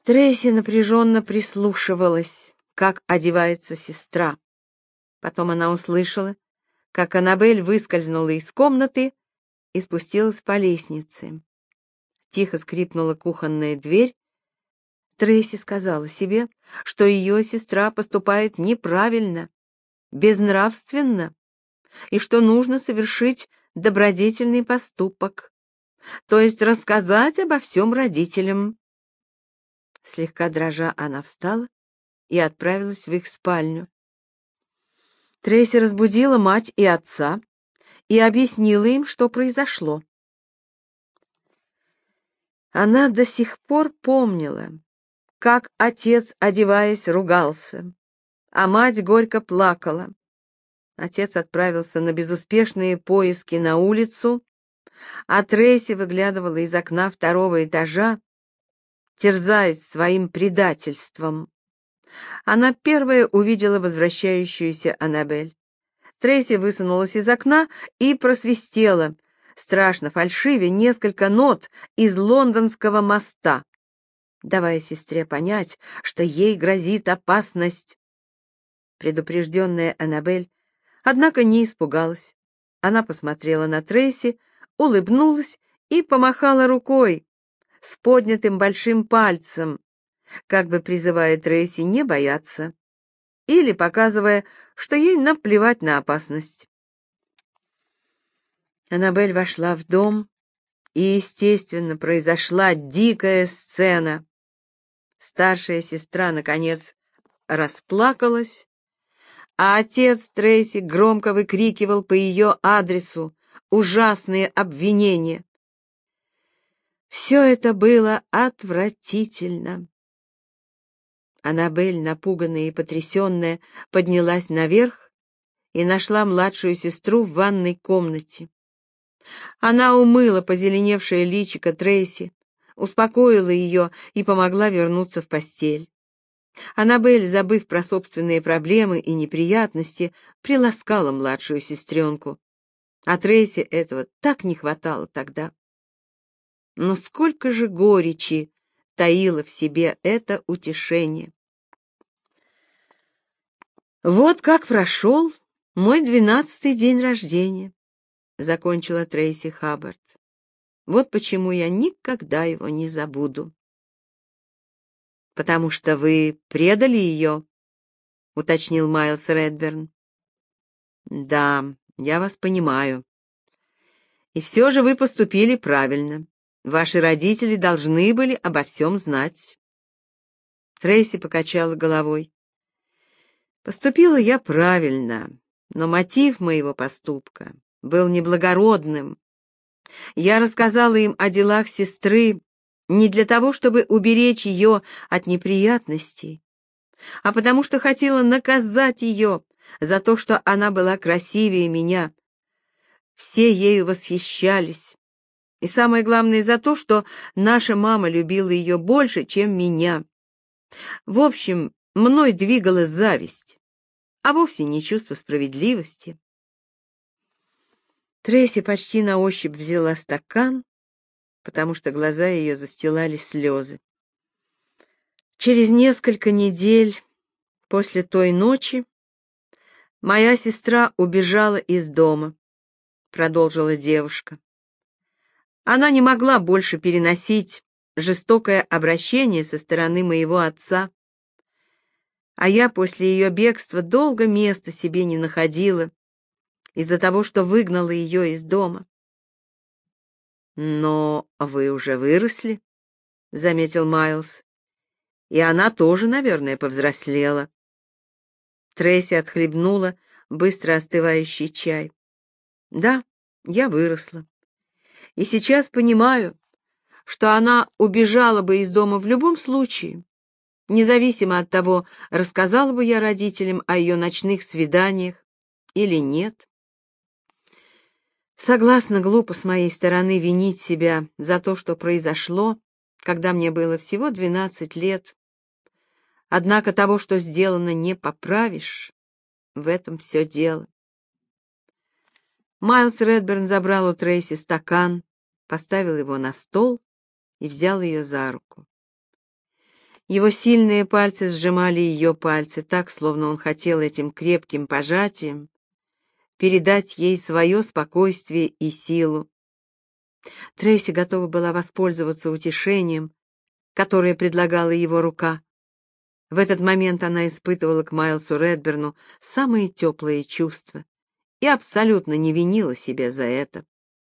Трейси напряженно прислушивалась, как одевается сестра. Потом она услышала, как Аннабель выскользнула из комнаты и спустилась по лестнице. Тихо скрипнула кухонная дверь. Трейси сказала себе, что ее сестра поступает неправильно, безнравственно, и что нужно совершить добродетельный поступок, то есть рассказать обо всем родителям. Слегка дрожа, она встала и отправилась в их спальню. Трейси разбудила мать и отца и объяснила им, что произошло. Она до сих пор помнила, как отец, одеваясь, ругался, а мать горько плакала. Отец отправился на безуспешные поиски на улицу, а Трейси выглядывала из окна второго этажа, терзаясь своим предательством. Она первая увидела возвращающуюся Аннабель. Трейси высунулась из окна и просвистела, страшно фальшивя, несколько нот из лондонского моста, давая сестре понять, что ей грозит опасность. Предупрежденная Аннабель, однако, не испугалась. Она посмотрела на Трейси, улыбнулась и помахала рукой с поднятым большим пальцем, как бы призывая Трейси не бояться, или показывая, что ей наплевать на опасность. Аннабель вошла в дом, и, естественно, произошла дикая сцена. Старшая сестра, наконец, расплакалась, а отец Трейси громко выкрикивал по ее адресу ужасные обвинения. Все это было отвратительно. Аннабель, напуганная и потрясенная, поднялась наверх и нашла младшую сестру в ванной комнате. Она умыла позеленевшее личико Трейси, успокоила ее и помогла вернуться в постель. Аннабель, забыв про собственные проблемы и неприятности, приласкала младшую сестренку. А Трейси этого так не хватало тогда. Но сколько же горечи таило в себе это утешение. «Вот как прошел мой 12-й день рождения», — закончила Трейси Хаббард. «Вот почему я никогда его не забуду». «Потому что вы предали ее?» — уточнил Майлз Редберн. «Да, я вас понимаю. И все же вы поступили правильно. Ваши родители должны были обо всем знать». Трейси покачала головой. «Поступила я правильно, но мотив моего поступка был неблагородным. Я рассказала им о делах сестры не для того, чтобы уберечь ее от неприятностей, а потому что хотела наказать ее за то, что она была красивее меня. Все ею восхищались. И самое главное, за то, что наша мама любила ее больше, чем меня. В общем, мной двигала зависть, а вовсе не чувство справедливости. Трейси почти на ощупь взяла стакан, потому что глаза ее застилали слезы. Через несколько недель после той ночи моя сестра убежала из дома, продолжила девушка. Она не могла больше переносить жестокое обращение со стороны моего отца, а я после ее бегства долго места себе не находила из-за того, что выгнала ее из дома. «Но вы уже выросли», — заметил Майлз, — «и она тоже, наверное, повзрослела». Трейси отхлебнула быстро остывающий чай. «Да, я выросла. И сейчас понимаю, что она убежала бы из дома в любом случае, независимо от того, рассказала бы я родителям о ее ночных свиданиях или нет. Согласна, глупо с моей стороны винить себя за то, что произошло, когда мне было всего 12 лет. Однако того, что сделано, не поправишь. В этом все дело». Майлз Редберн забрал у Трейси стакан, поставил его на стол и взял ее за руку. Его сильные пальцы сжимали ее пальцы так, словно он хотел этим крепким пожатием передать ей свое спокойствие и силу. Трейси готова была воспользоваться утешением, которое предлагала его рука. В этот момент она испытывала к Майлсу Редберну самые теплые чувства и абсолютно не винила себя за это.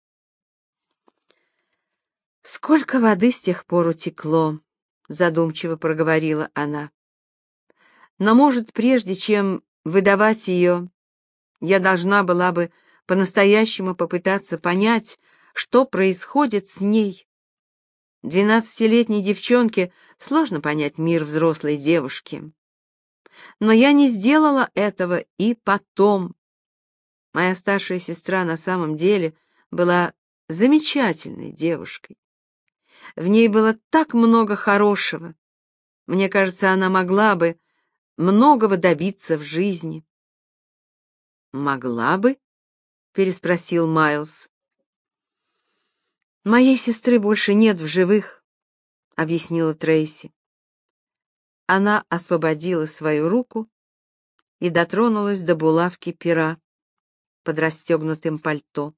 «Сколько воды с тех пор утекло», — задумчиво проговорила она. «Но, может, прежде чем выдавать ее, я должна была бы по-настоящему попытаться понять, что происходит с ней. 12-летней девчонке сложно понять мир взрослой девушки. Но я не сделала этого и потом. Моя старшая сестра на самом деле была замечательной девушкой. В ней было так много хорошего. Мне кажется, она могла бы многого добиться в жизни». «Могла бы?» — переспросил Майлз. «Моей сестры больше нет в живых», — объяснила Трейси. Она освободила свою руку и дотронулась до булавки пера под расстегнутым пальто.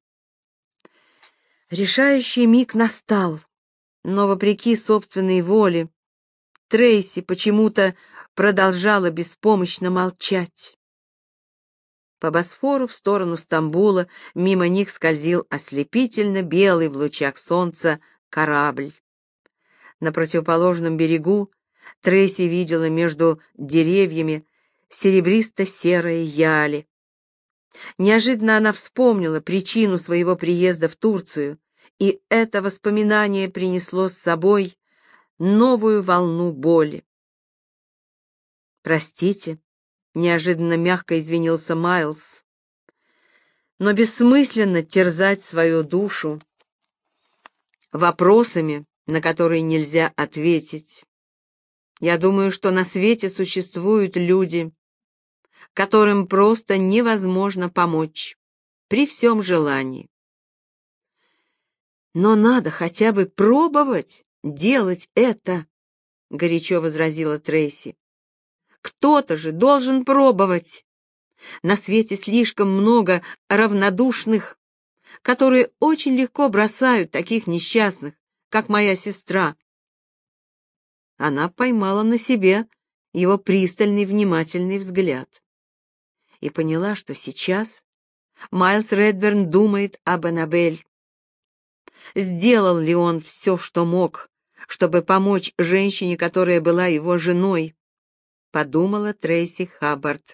Решающий миг настал, но, вопреки собственной воле, Трейси почему-то продолжала беспомощно молчать. По Босфору в сторону Стамбула мимо них скользил ослепительно белый в лучах солнца корабль. На противоположном берегу Трейси видела между деревьями серебристо-серые яли. Неожиданно она вспомнила причину своего приезда в Турцию, и это воспоминание принесло с собой новую волну боли. «Простите», — неожиданно мягко извинился Майлз, «но бессмысленно терзать свою душу вопросами, на которые нельзя ответить. Я думаю, что на свете существуют люди, которым просто невозможно помочь при всем желании. Но надо хотя бы пробовать делать это», — горячо возразила Трейси. «Кто-то же должен пробовать. На свете слишком много равнодушных, которые очень легко бросают таких несчастных, как моя сестра». Она поймала на себе его пристальный внимательный взгляд и поняла, что сейчас Майлз Редберн думает об Аннабель. Сделал ли он все, что мог, чтобы помочь женщине, которая была его женой? Подумала Трейси Хаббард.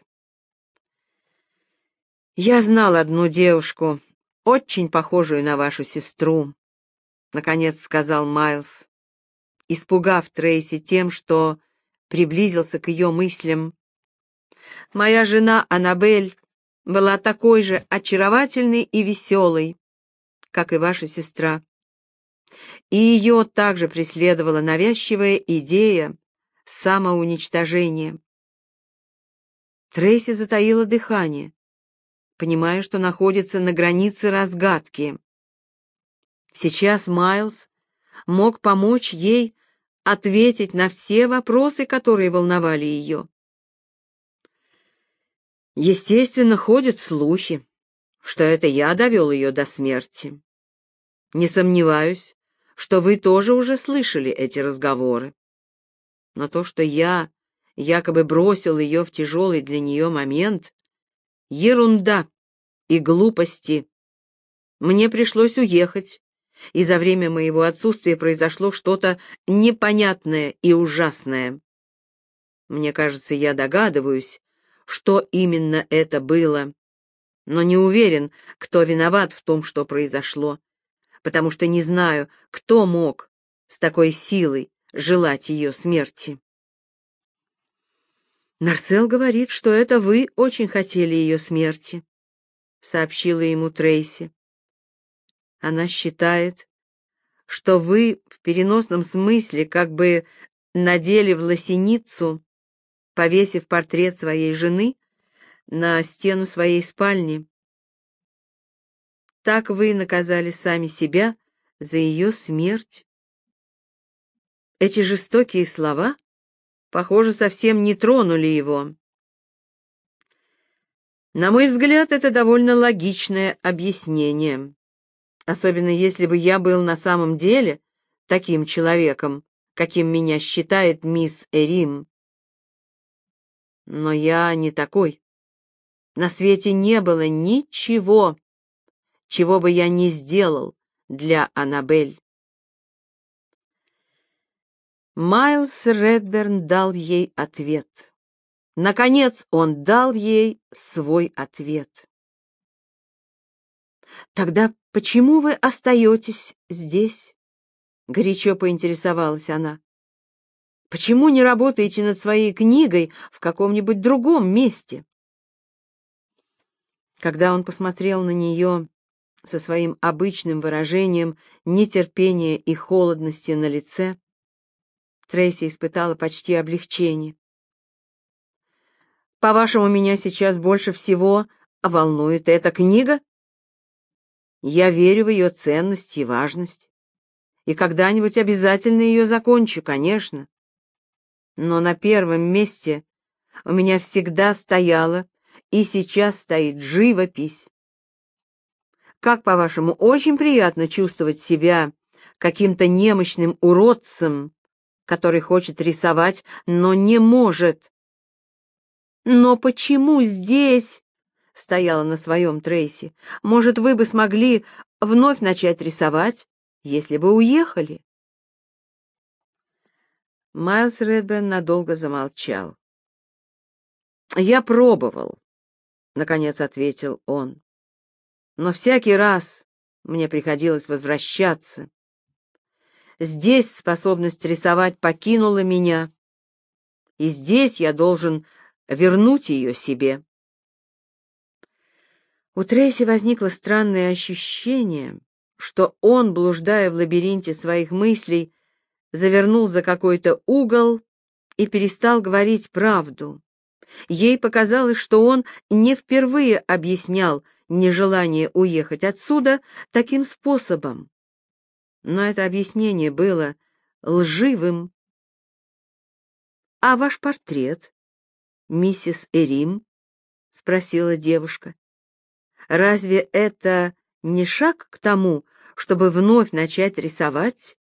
«Я знал одну девушку, очень похожую на вашу сестру», — наконец сказал Майлз, испугав Трейси тем, что приблизился к ее мыслям. «Моя жена Аннабель была такой же очаровательной и веселой, как и ваша сестра. И ее также преследовала навязчивая идея самоуничтожения». Трейси затаила дыхание, понимая, что находится на границе разгадки. Сейчас Майлз мог помочь ей ответить на все вопросы, которые волновали ее. Естественно, ходят слухи, что это я довел ее до смерти. Не сомневаюсь, что вы тоже уже слышали эти разговоры. Но то, что я якобы бросил ее в тяжелый для нее момент, ерунда и глупости. Мне пришлось уехать, и за время моего отсутствия произошло что-то непонятное и ужасное. Мне кажется, я догадываюсь, что именно это было, но не уверен, кто виноват в том, что произошло, потому что не знаю, кто мог с такой силой желать ее смерти. «Марсел говорит, что это вы очень хотели ее смерти», — сообщила ему Трейси. «Она считает, что вы в переносном смысле как бы надели в лосиницу, повесив портрет своей жены на стену своей спальни. Так вы наказали сами себя за ее смерть». Эти жестокие слова похоже, совсем не тронули его. На мой взгляд, это довольно логичное объяснение, особенно если бы я был на самом деле таким человеком, каким меня считает мисс Эрим. Но я не такой. На свете не было ничего, чего бы я не сделал для Аннабель. Майлз Редберн дал ей ответ. Наконец он дал ей свой ответ. «Тогда почему вы остаетесь здесь?» — горячо поинтересовалась она. «Почему не работаете над своей книгой в каком-нибудь другом месте?» Когда он посмотрел на нее со своим обычным выражением нетерпения и холодности на лице, Трейси испытала почти облегчение. «По-вашему, меня сейчас больше всего волнует эта книга? Я верю в ее ценность и важность, и когда-нибудь обязательно ее закончу, конечно. Но на первом месте у меня всегда стояла и сейчас стоит живопись. Как, по-вашему, очень приятно чувствовать себя каким-то немощным уродцем, который хочет рисовать, но не может. «Но почему здесь?» — стояла на своем Трейси. «Может, вы бы смогли вновь начать рисовать, если бы уехали?» Майлз Редберн надолго замолчал. «Я пробовал», — наконец ответил он. «Но всякий раз мне приходилось возвращаться. Здесь способность рисовать покинула меня, и здесь я должен вернуть ее себе». У Трейси возникло странное ощущение, что он, блуждая в лабиринте своих мыслей, завернул за какой-то угол и перестал говорить правду. Ей показалось, что он не впервые объяснял нежелание уехать отсюда таким способом. Но это объяснение было лживым. «А ваш портрет, миссис Эрим?» — спросила девушка. «Разве это не шаг к тому, чтобы вновь начать рисовать?»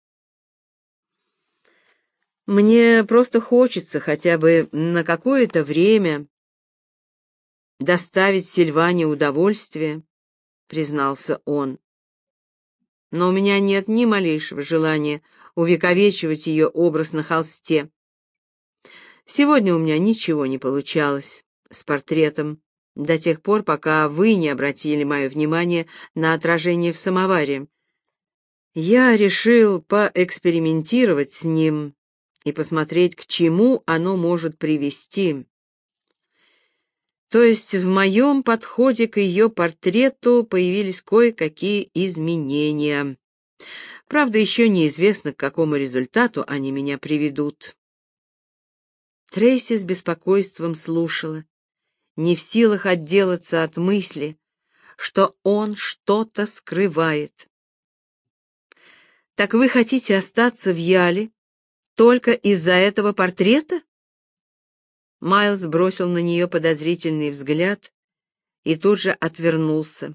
«Мне просто хочется хотя бы на какое-то время доставить Сильване удовольствие», — признался он. «Но у меня нет ни малейшего желания увековечивать ее образ на холсте. Сегодня у меня ничего не получалось с портретом до тех пор, пока вы не обратили мое внимание на отражение в самоваре. Я решил поэкспериментировать с ним и посмотреть, к чему оно может привести. То есть в моем подходе к ее портрету появились кое-какие изменения. Правда, еще неизвестно, к какому результату они меня приведут». Трейси с беспокойством слушала, не в силах отделаться от мысли, что он что-то скрывает. «Так вы хотите остаться в Яле только из-за этого портрета?» Майлз бросил на нее подозрительный взгляд и тут же отвернулся.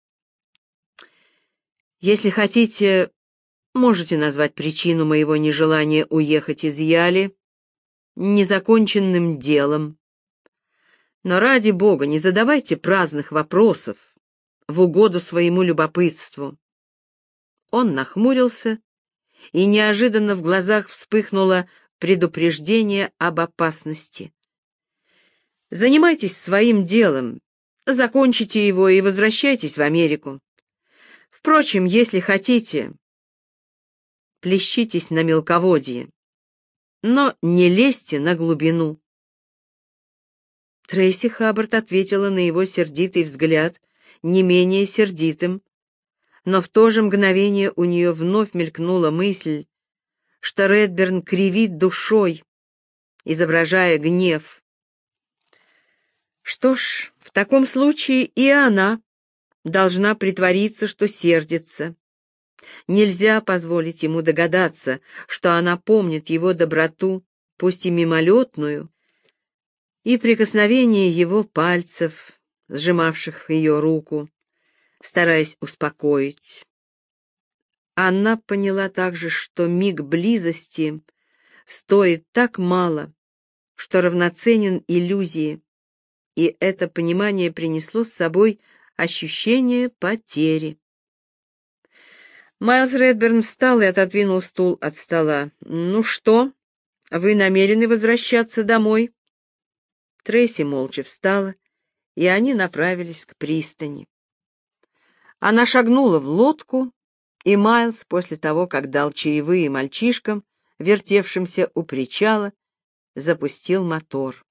«Если хотите, можете назвать причину моего нежелания уехать из Яли незаконченным делом. Но ради бога, не задавайте праздных вопросов в угоду своему любопытству». Он нахмурился, и неожиданно в глазах вспыхнуло предупреждение об опасности. «Занимайтесь своим делом, закончите его и возвращайтесь в Америку. Впрочем, если хотите, плещитесь на мелководье, но не лезьте на глубину». Трейси Хаббард ответила на его сердитый взгляд не менее сердитым, но в то же мгновение у нее вновь мелькнула мысль, что Редберн кривит душой, изображая гнев. Что ж, в таком случае и она должна притвориться, что сердится. Нельзя позволить ему догадаться, что она помнит его доброту пусть и мимолетную, и прикосновение его пальцев, сжимавших ее руку, стараясь успокоить. Она поняла также, что миг близости стоит так мало, что равноценен иллюзии, и это понимание принесло с собой ощущение потери. Майлз Редберн встал и отодвинул стул от стола. «Ну что, вы намерены возвращаться домой?» Трейси молча встала, и они направились к пристани. Она шагнула в лодку, и Майлз, после того, как дал чаевые мальчишкам, вертевшимся у причала, запустил мотор.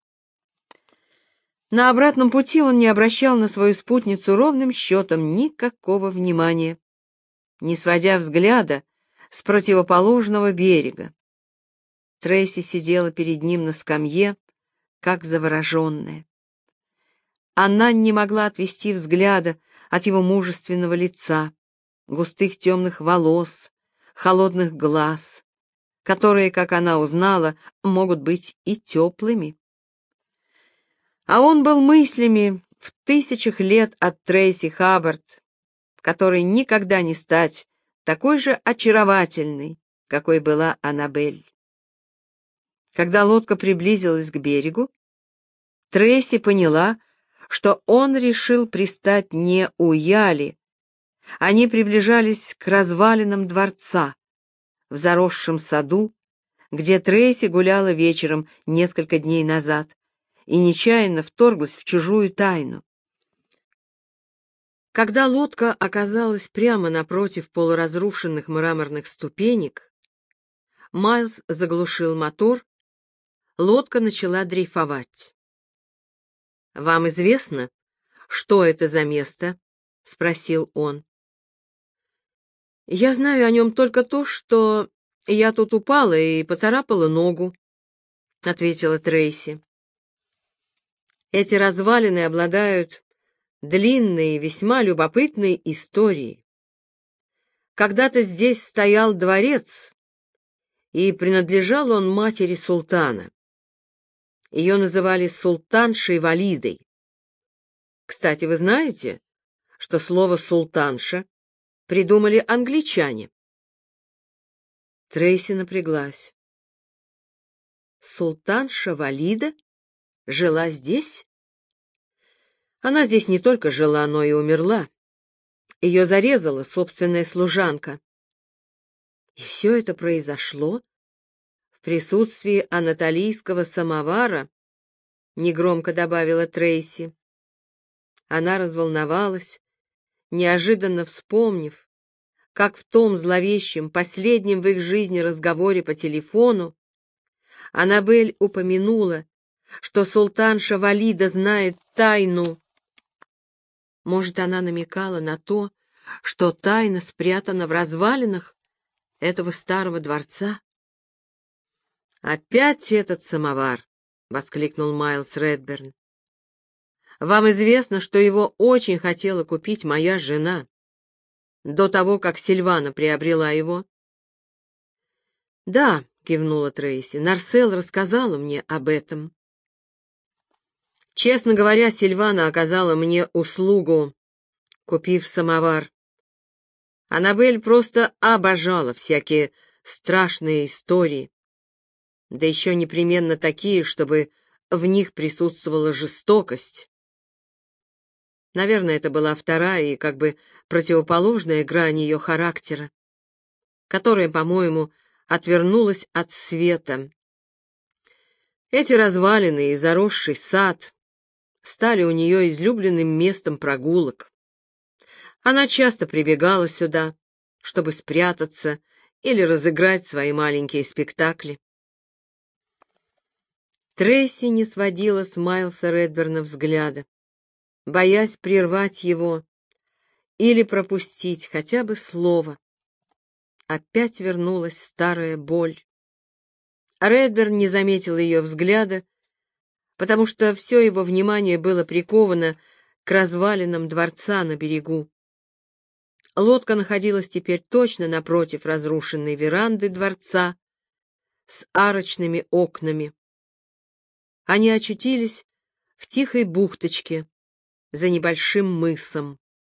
На обратном пути он не обращал на свою спутницу ровным счетом никакого внимания, не сводя взгляда с противоположного берега. Трейси сидела перед ним на скамье, как завороженная. Она не могла отвести взгляда от его мужественного лица, густых темных волос, холодных глаз, которые, как она узнала, могут быть и теплыми. А он был мыслями в тысячах лет от Трейси Хаббард, которой никогда не стать такой же очаровательной, какой была Аннабель. Когда лодка приблизилась к берегу, Трейси поняла, что он решил пристать не у Яли. Они приближались к развалинам дворца, в заросшем саду, где Трейси гуляла вечером несколько дней назад и нечаянно вторглась в чужую тайну. Когда лодка оказалась прямо напротив полуразрушенных мраморных ступенек, Майлз заглушил мотор, лодка начала дрейфовать. «Вам известно, что это за место?» — спросил он. «Я знаю о нем только то, что я тут упала и поцарапала ногу», — ответила Трейси. «Эти развалины обладают длинной и весьма любопытной историей. Когда-то здесь стоял дворец, и принадлежал он матери султана. Ее называли султаншей Валидой. Кстати, вы знаете, что слово «султанша» придумали англичане?» Трейси напряглась. «Султанша Валида жила здесь?» «Она здесь не только жила, но и умерла. Ее зарезала собственная служанка. И все это произошло в присутствии анатолийского самовара», — негромко добавила Трейси. Она разволновалась, неожиданно вспомнив, как в том зловещем, последнем в их жизни разговоре по телефону Аннабель упомянула, что султанша Валида знает тайну. Может, она намекала на то, что тайна спрятана в развалинах этого старого дворца? «Опять этот самовар!» — воскликнул Майлз Редберн. «Вам известно, что его очень хотела купить моя жена, до того, как Сильвана приобрела его?» «Да», — кивнула Трейси, — «Нарсел рассказала мне об этом». «Честно говоря, Сильвана оказала мне услугу, купив самовар. Аннабель просто обожала всякие страшные истории, да еще непременно такие, чтобы в них присутствовала жестокость. Наверное, это была вторая и как бы противоположная грань ее характера, которая, по-моему, отвернулась от света. Эти развалины и заросший сад стали у нее излюбленным местом прогулок. Она часто прибегала сюда, чтобы спрятаться или разыграть свои маленькие спектакли. Трейси не сводила с Майлса Редберна взгляда, боясь прервать его или пропустить хотя бы слово. Опять вернулась старая боль. Редберн не заметил ее взгляда, потому что все его внимание было приковано к развалинам дворца на берегу. Лодка находилась теперь точно напротив разрушенной веранды дворца, с арочными окнами. Они очутились в тихой бухточке за небольшим мысом.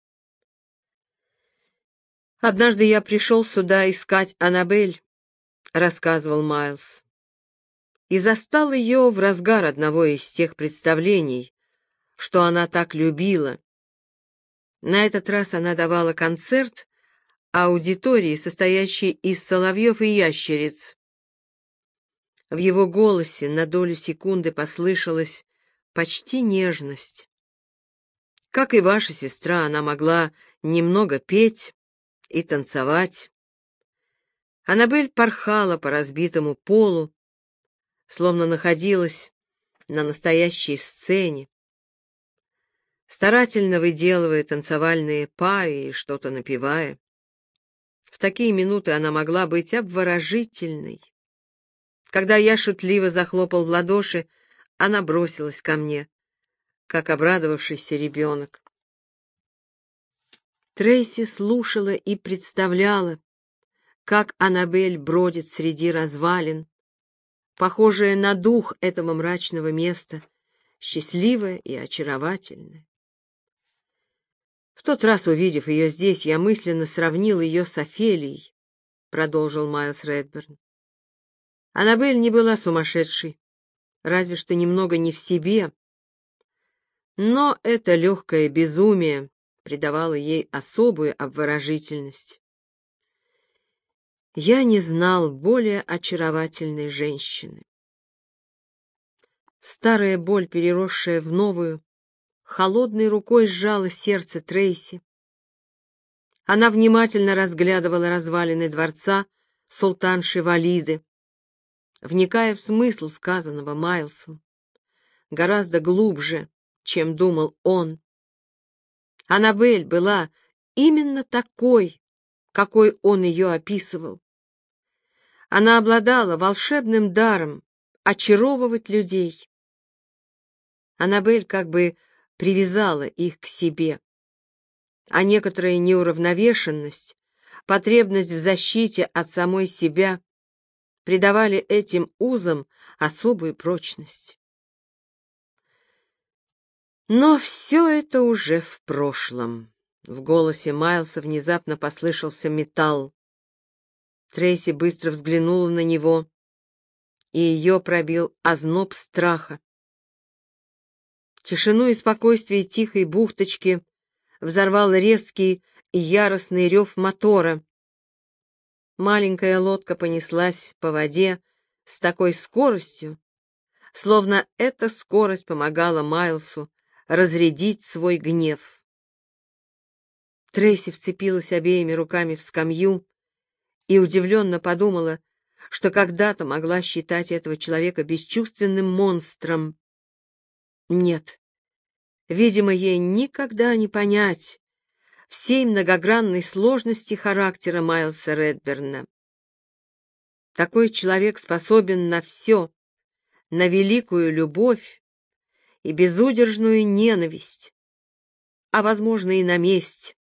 «Однажды я пришел сюда искать Аннабель», — рассказывал Майлз, «и застал ее в разгар одного из тех представлений, что она так любила. На этот раз она давала концерт аудитории, состоящей из соловьев и ящериц. В его голосе на долю секунды послышалась почти нежность. Как и ваша сестра, она могла немного петь и танцевать. Аннабель порхала по разбитому полу, словно находилась на настоящей сцене, старательно выделывая танцевальные па и что-то напевая. В такие минуты она могла быть обворожительной. Когда я шутливо захлопал в ладоши, она бросилась ко мне, как обрадовавшийся ребенок. Трейси слушала и представляла, как Аннабель бродит среди развалин, похожая на дух этого мрачного места, счастливая и очаровательная. В тот раз, увидев ее здесь, я мысленно сравнил ее с Офелией, продолжил Майлз Редберн. Аннабель не была сумасшедшей, разве что немного не в себе, но это легкое безумие придавало ей особую обворожительность. Я не знал более очаровательной женщины. Старая боль, переросшая в новую, холодной рукой сжала сердце Трейси. Она внимательно разглядывала развалины дворца султанши Валиды, вникая в смысл сказанного Майлсом, гораздо глубже, чем думал он. Аннабель была именно такой, какой он ее описывал. Она обладала волшебным даром очаровывать людей. Аннабель как бы привязала их к себе, а некоторая неуравновешенность, потребность в защите от самой себя придавали этим узам особую прочность. Но все это уже в прошлом. В голосе Майлса внезапно послышался металл. Трейси быстро взглянула на него, и ее пробил озноб страха. Тишину и спокойствие тихой бухточки взорвал резкий и яростный рев мотора. Маленькая лодка понеслась по воде с такой скоростью, словно эта скорость помогала Майлсу разрядить свой гнев. Трейси вцепилась обеими руками в скамью и удивленно подумала, что когда-то могла считать этого человека бесчувственным монстром. Нет, видимо, ей никогда не понять всей многогранной сложности характера Майлса Редберна. Такой человек способен на все, на великую любовь и безудержную ненависть, а, возможно, и на месть.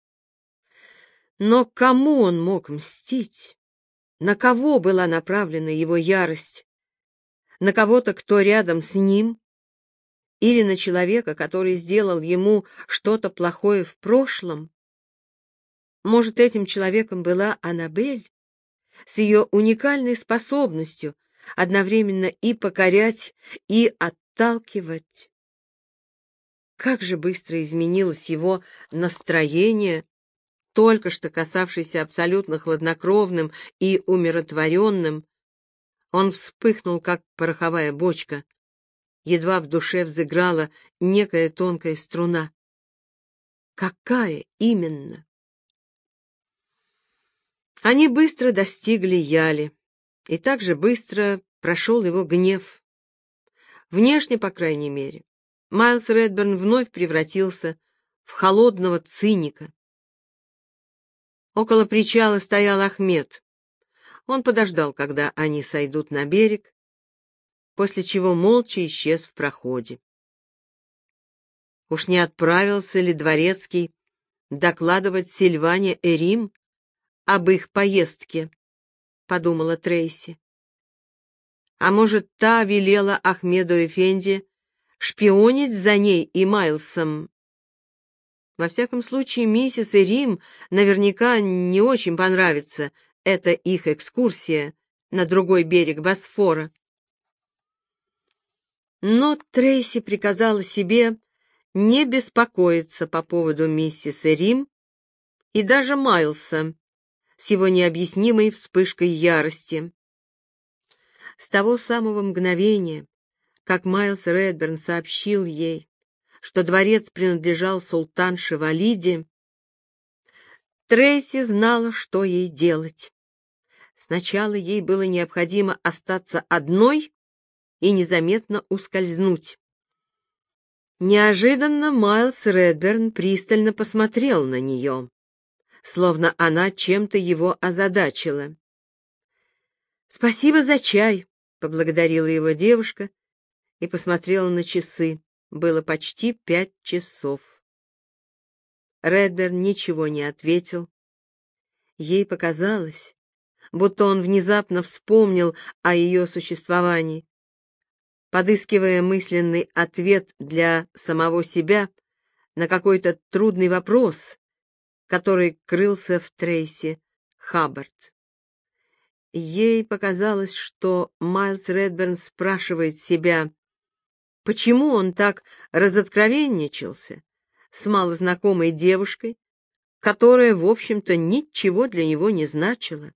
Но кому он мог мстить? На кого была направлена его ярость? На кого-то, кто рядом с ним? Или на человека, который сделал ему что-то плохое в прошлом? Может, этим человеком была Аннабель, с ее уникальной способностью одновременно и покорять, и отталкивать? Как же быстро изменилось его настроение, только что касавшийся абсолютно хладнокровным и умиротворенным. Он вспыхнул, как пороховая бочка. Едва в душе взыграла некая тонкая струна. Какая именно? Они быстро достигли Яли, и так же быстро прошел его гнев. Внешне, по крайней мере, Майлз Редберн вновь превратился в холодного циника. Около причала стоял Ахмед. Он подождал, когда они сойдут на берег, после чего молча исчез в проходе. Уж не отправился ли дворецкий докладывать Сильване Эрим об их поездке, подумала Трейси. А может, та велела Ахмеду Эфенди шпионить за ней и Майлсом? Во всяком случае, миссис и Рим наверняка не очень понравится эта их экскурсия на другой берег Босфора. Но Трейси приказала себе не беспокоиться по поводу миссис и Рим и даже Майлса с его необъяснимой вспышкой ярости. С того самого мгновения, как Майлс Редберн сообщил ей, что дворец принадлежал султанше Валиде, Трейси знала, что ей делать. Сначала ей было необходимо остаться одной и незаметно ускользнуть. Неожиданно Майлс Редберн пристально посмотрел на нее, словно она чем-то его озадачила. «Спасибо за чай», — поблагодарила его девушка и посмотрела на часы. Было почти 5 часов. Редберн ничего не ответил. Ей показалось, будто он внезапно вспомнил о ее существовании. Подыскивая мысленный ответ для самого себя на какой-то трудный вопрос, который крылся в Трейси Хаббард. Ей показалось, что Майлс Редберн спрашивает себя, почему он так разоткровенничался с малознакомой девушкой, которая, в общем-то, ничего для него не значила.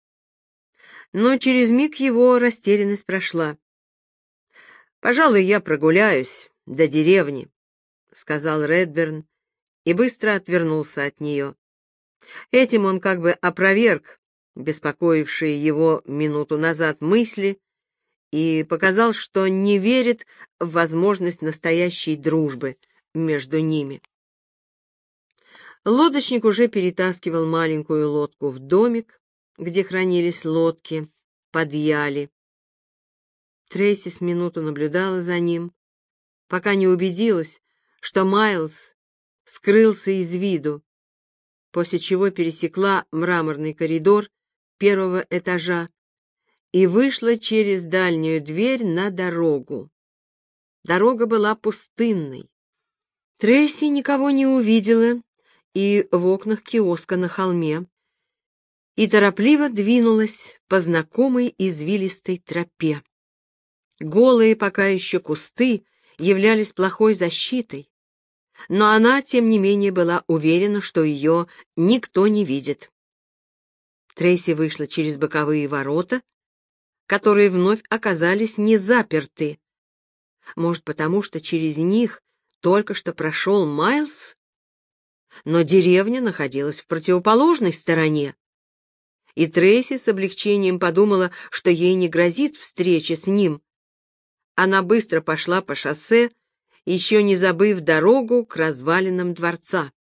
Но через миг его растерянность прошла. «Пожалуй, я прогуляюсь до деревни», — сказал Редберн и быстро отвернулся от нее. Этим он как бы опроверг беспокоившие его минуту назад мысли и показал, что не верит в возможность настоящей дружбы между ними. Лодочник уже перетаскивал маленькую лодку в домик, где хранились лодки, под яли. Трейси с минуту наблюдала за ним, пока не убедилась, что Майлс скрылся из виду, после чего пересекла мраморный коридор первого этажа и вышла через дальнюю дверь на дорогу. Дорога была пустынной. Трейси никого не увидела и в окнах киоска на холме, и торопливо двинулась по знакомой извилистой тропе. Голые пока еще кусты являлись плохой защитой, но она, тем не менее, была уверена, что ее никто не видит. Трейси вышла через боковые ворота, которые вновь оказались не заперты. Может, потому что через них только что прошел Майлс? Но деревня находилась в противоположной стороне, и Трейси с облегчением подумала, что ей не грозит встреча с ним. Она быстро пошла по шоссе, еще не забыв дорогу к развалинам дворца.